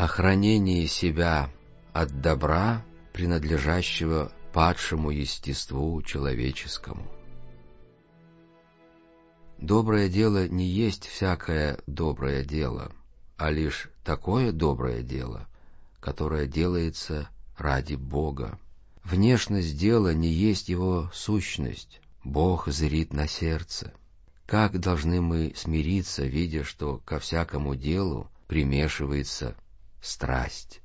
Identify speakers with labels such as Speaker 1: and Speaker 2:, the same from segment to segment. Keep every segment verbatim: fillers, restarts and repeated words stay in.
Speaker 1: охранение себя от добра, принадлежащего падшему естеству человеческому. Доброе дело не есть всякое доброе дело, а лишь такое доброе дело, которое делается ради Бога. Внешность дела не есть его сущность, Бог зрит на сердце. Как должны мы смириться, видя, что ко всякому делу примешивается страсть?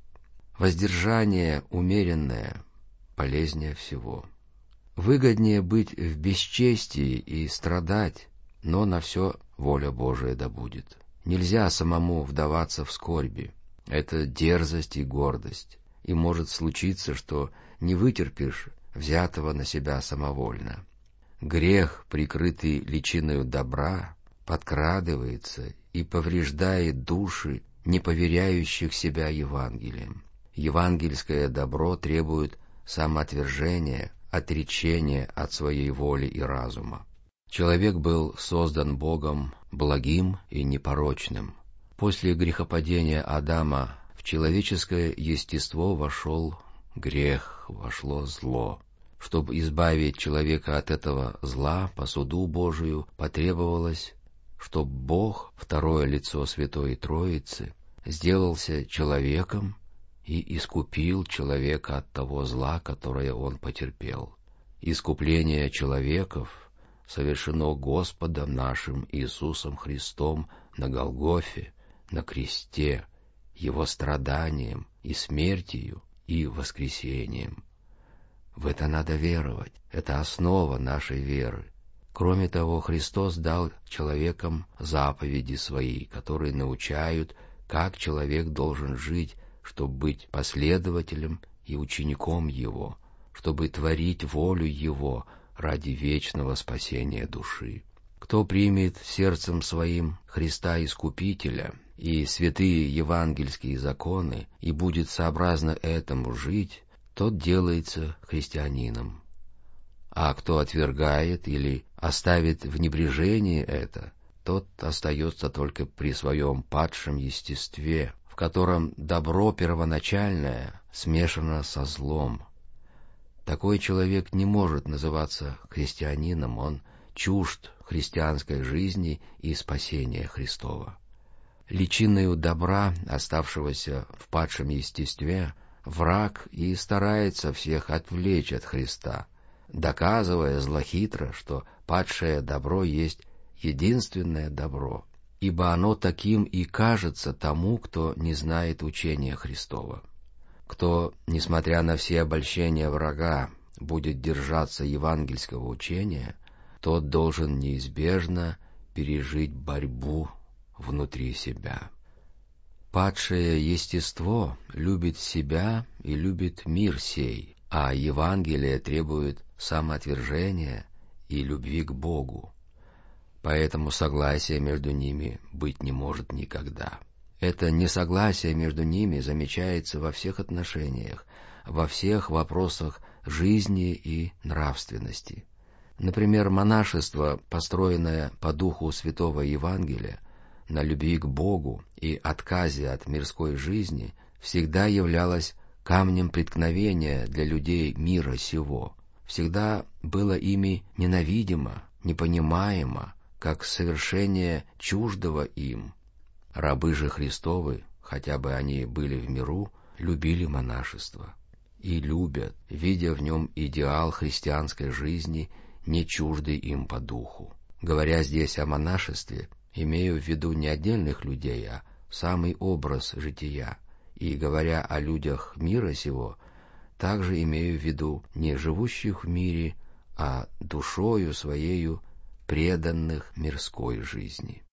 Speaker 1: Воздержание умеренное полезнее всего. Выгоднее быть в бесчестии и страдать, но на все воля Божия да будет. Нельзя самому вдаваться в скорби. Это дерзость и гордость, и может случиться, что не вытерпишь взятого на себя самовольно. Грех, прикрытый личиною добра, подкрадывается и повреждает души неповеряющих себя Евангелием. Евангельское добро требует самоотвержения, отречения от своей воли и разума. Человек был создан Богом благим и непорочным. После грехопадения Адама в человеческое естество вошел грех, вошло зло. Чтобы избавить человека от этого зла, по суду Божию потребовалось, чтоб Бог, второе лицо Святой Троицы, сделался человеком и искупил человека от того зла, которое он потерпел. Искупление человеков совершено Господом нашим Иисусом Христом на Голгофе, на кресте, Его страданием и смертью и воскресением. В это надо веровать, это основа нашей веры. Кроме того, Христос дал человекам заповеди свои, которые научают, как человек должен жить, чтобы быть последователем и учеником Его, чтобы творить волю Его ради вечного спасения души. Кто примет сердцем своим Христа Искупителя и святые евангельские законы и будет сообразно этому жить, тот делается христианином. А кто отвергает или оставит в небрежении это, тот остается только при своем падшем естестве, в котором добро первоначальное смешано со злом. Такой человек не может называться христианином, он чужд христианской жизни и спасения Христова. Личиною добра, оставшегося в падшем естестве, враг и старается всех отвлечь от Христа, доказывая злохитро, что падшее добро есть единственное добро, ибо оно таким и кажется тому, кто не знает учения Христова. Кто, несмотря на все обольщения врага, будет держаться евангельского учения, тот должен неизбежно пережить борьбу внутри себя. Падшее естество любит себя и любит мир сей, а Евангелие требует самоотвержения и любви к Богу. Поэтому согласия между ними быть не может никогда. Это несогласие между ними замечается во всех отношениях, во всех вопросах жизни и нравственности. Например, монашество, построенное по духу Святого Евангелия, на любви к Богу и отказе от мирской жизни, всегда являлось камнем преткновения для людей мира сего, всегда было ими ненавидимо, непонимаемо, как совершение чуждого им. Рабы же Христовы, хотя бы они были в миру, любили монашество и любят, видя в нем идеал христианской жизни, не чуждый им по духу. Говоря здесь о монашестве, имею в виду не отдельных людей, а самый образ жития, и, говоря о людях мира сего, также имею в виду не живущих в мире, а душою своею преданных мирской жизни.